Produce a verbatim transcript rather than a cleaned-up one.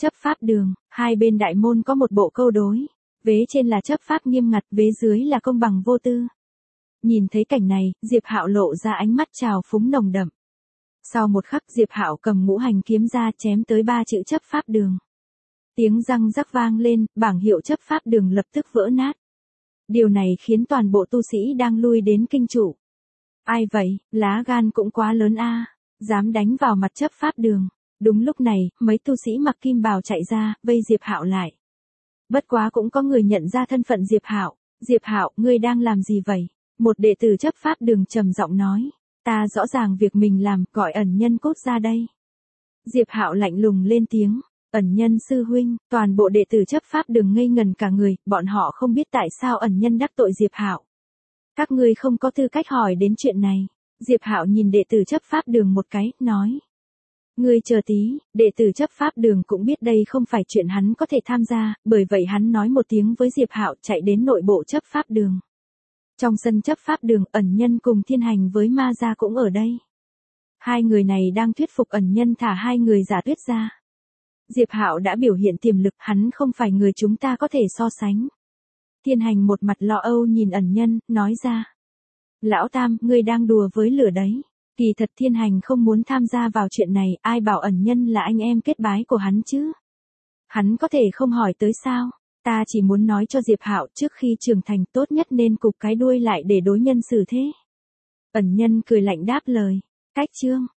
Chấp pháp đường, hai bên đại môn có một bộ câu đối. Vế trên là chấp pháp nghiêm ngặt, vế dưới là công bằng vô tư. Nhìn thấy cảnh này, Diệp Hạo lộ ra ánh mắt trào phúng nồng đậm. Sau một khắc Diệp Hạo cầm ngũ hành kiếm ra chém tới ba chữ chấp pháp đường. Tiếng răng rắc vang lên, bảng hiệu chấp pháp đường lập tức vỡ nát. Điều này khiến toàn bộ tu sĩ đang lui đến kinh trụ. Ai vậy, lá gan cũng quá lớn a, dám đánh vào mặt chấp pháp đường. Đúng lúc này, mấy tu sĩ mặc kim bào chạy ra, vây Diệp Hạo lại. Bất quá cũng có người nhận ra thân phận Diệp Hạo. Diệp Hạo, ngươi đang làm gì vậy? Một đệ tử chấp pháp đường trầm giọng nói. Ta rõ ràng việc mình làm, gọi ẩn nhân cốt ra đây. Diệp Hạo lạnh lùng lên tiếng. Ẩn nhân sư huynh, toàn bộ đệ tử chấp pháp đường ngây ngần cả người, bọn họ không biết tại sao ẩn nhân đắc tội Diệp Hạo. Các ngươi không có tư cách hỏi đến chuyện này. Diệp Hạo nhìn đệ tử chấp pháp đường một cái, nói. Ngươi chờ tí, đệ tử chấp pháp đường cũng biết đây không phải chuyện hắn có thể tham gia, bởi vậy hắn nói một tiếng với Diệp Hạo chạy đến nội bộ chấp pháp đường. Trong sân chấp pháp đường, ẩn nhân cùng thiên hành với ma gia cũng ở đây. Hai người này đang thuyết phục ẩn nhân thả hai người giả tuyết ra. Diệp Hạo đã biểu hiện tiềm lực, hắn không phải người chúng ta có thể so sánh. Thiên hành một mặt lo âu nhìn ẩn nhân, nói ra. Lão Tam, ngươi đang đùa với lửa đấy. Kỳ thật thiên hành không muốn tham gia vào chuyện này, ai bảo ẩn nhân là anh em kết bái của hắn chứ. Hắn có thể không hỏi tới sao. Ta chỉ muốn nói cho Diệp Hạo trước khi trưởng thành tốt nhất nên cụp cái đuôi lại để đối nhân xử thế. Ẩn nhân cười lạnh đáp lời. Cách chương.